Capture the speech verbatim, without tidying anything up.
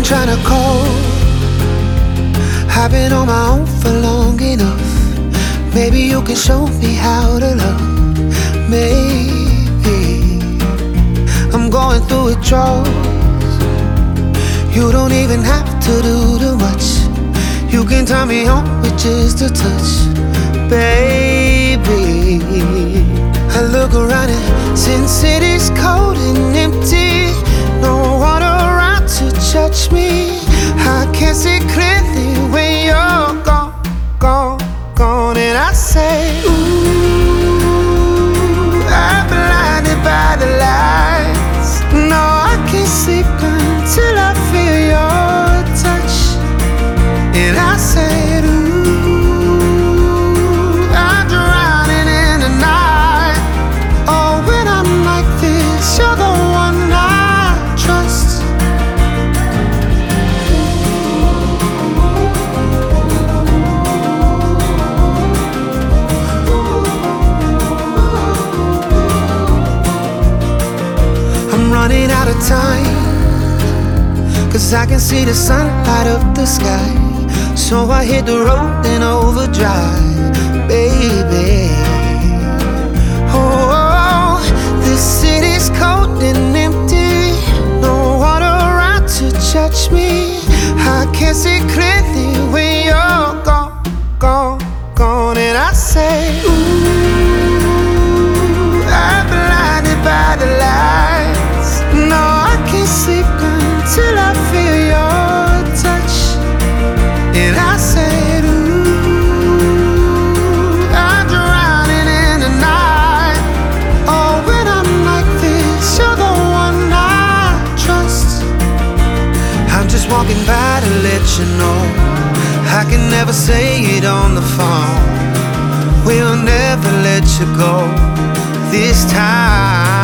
trying to call. I've been on my own for long enough. Maybe you can show me how to love. Maybe I'm going through withdrawals. You don't even have to do too much. You can turn me on with just a touch, baby. I look around and since it is cold and empty, no one around to touch me. I can't see clearly when you're gone, gone, gone. And I say, ooh, I'm blinded by the lights. No, I can't sleep until I feel your touch. And I said, ooh, I'm drowning in the night. Oh, when I'm like this, you're the one I trust. I'm running out of time, 'cause I can see the sun light up the sky. So I hit the road in overdrive, baby. Oh, this city's cold and empty. No one around to touch me. I can't see clearly when you're gone, gone, gone. And I say, ooh, I'm blinded by the lights. No, I can't sleep until I feel your touch. And I said, ooh, I'm drowning in the night. Oh, when I'm like this, you're the one I trust. I'm just walking by to let you know I can never say it on the phone. We'll never let you go this time.